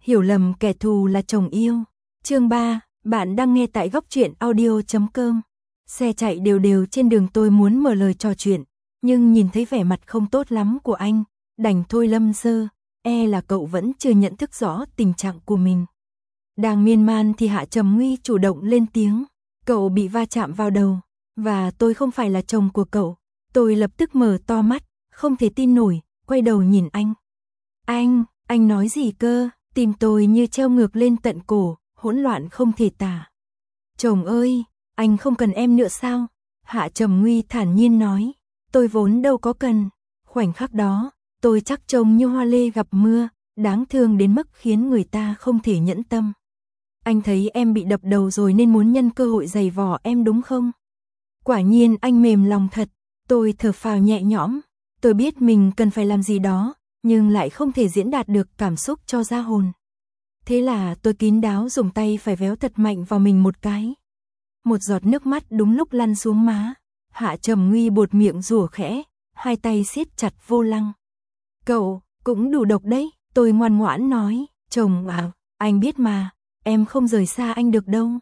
Hiểu lầm kẻ thù là chồng yêu. Chương 3, bạn đang nghe tại góc truyện audio.com. Xe chạy đều đều trên đường, tôi muốn mở lời trò chuyện, nhưng nhìn thấy vẻ mặt không tốt lắm của anh, đành thôi Lâm Dơ, là cậu vẫn chưa nhận thức rõ tình trạng của mình. Đang miên man thì Hạ Trầm Nguy chủ động lên tiếng, cậu bị va chạm vào đầu, và tôi không phải là chồng của cậu. Tôi lập tức mở to mắt, không thể tin nổi, quay đầu nhìn anh. Anh nói gì cơ? Tim tôi như treo ngược lên tận cổ, hỗn loạn không thể tả. Chồng ơi, anh không cần em nữa sao? Hạ Trầm Nguy thản nhiên nói, tôi vốn đâu có cần. Khoảnh khắc đó, tôi chắc trông như hoa lê gặp mưa, đáng thương đến mức khiến người ta không thể nhẫn tâm. Anh thấy em bị đập đầu rồi nên muốn nhân cơ hội giày vò em đúng không? Quả nhiên anh mềm lòng thật, tôi thở phào nhẹ nhõm. Tôi biết mình cần phải làm gì đó, nhưng lại không thể diễn đạt được cảm xúc cho ra hồn. Thế là tôi kín đáo dùng tay phải véo thật mạnh vào mình một cái. Một giọt nước mắt đúng lúc lăn xuống má. Hạ Trầm Nguy buột miệng rủa khẽ, hai tay siết chặt vô lăng. Cậu, cũng đủ độc đấy, tôi ngoan ngoãn nói, chồng à, anh biết mà, em không rời xa anh được đâu.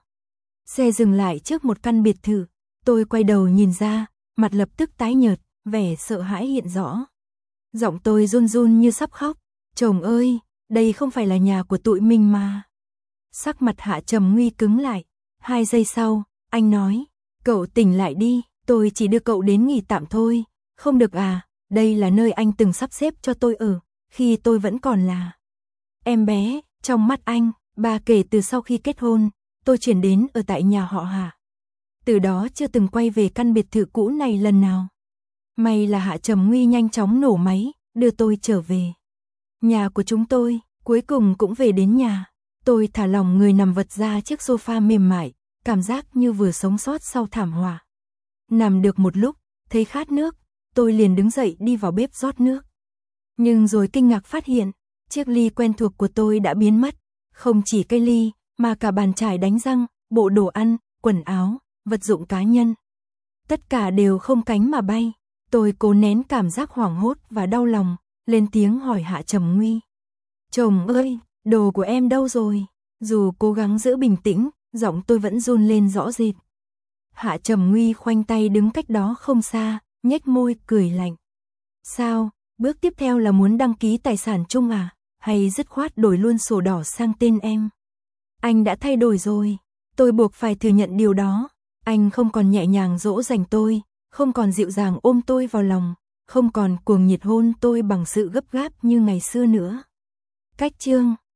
Xe dừng lại trước một căn biệt thự, tôi quay đầu nhìn ra, mặt lập tức tái nhợt, vẻ sợ hãi hiện rõ. Giọng tôi run run như sắp khóc, chồng ơi, đây không phải là nhà của tụi mình mà. Sắc mặt Hạ Trầm Nguy cứng lại, 2 giây sau, anh nói, cậu tỉnh lại đi, tôi chỉ đưa cậu đến nghỉ tạm thôi. Không được à, đây là nơi anh từng sắp xếp cho tôi ở, khi tôi vẫn còn là em bé. Trong mắt anh, kể từ sau khi kết hôn, tôi chuyển đến ở tại nhà họ Hạ. Từ đó chưa từng quay về căn biệt thự cũ này lần nào. May là Hạ Trầm Nguy nhanh chóng nổ máy, đưa tôi trở về. Nhà của chúng tôi, cuối cùng cũng về đến nhà. Tôi thả lỏng người nằm vật ra chiếc sofa mềm mại, cảm giác như vừa sống sót sau thảm họa. Nằm được một lúc, thấy khát nước, tôi liền đứng dậy đi vào bếp rót nước. Nhưng rồi kinh ngạc phát hiện, chiếc ly quen thuộc của tôi đã biến mất. Không chỉ cây ly, mà cả bàn chải đánh răng, bộ đồ ăn, quần áo, vật dụng cá nhân. Tất cả đều không cánh mà bay. Tôi cố nén cảm giác hoảng hốt và đau lòng, lên tiếng hỏi Hạ Trầm Nguy. Chồng ơi, đồ của em đâu rồi? Dù cố gắng giữ bình tĩnh, giọng tôi vẫn run lên rõ rệt. Hạ Trầm Nguy khoanh tay đứng cách đó không xa, nhếch môi cười lạnh. Sao, bước tiếp theo là muốn đăng ký tài sản chung à? Hay dứt khoát đổi luôn sổ đỏ sang tên em? Anh đã thay đổi rồi, tôi buộc phải thừa nhận điều đó. Anh không còn nhẹ nhàng dỗ dành tôi, không còn dịu dàng ôm tôi vào lòng, không còn cuồng nhiệt hôn tôi bằng sự gấp gáp như ngày xưa nữa. Cách chương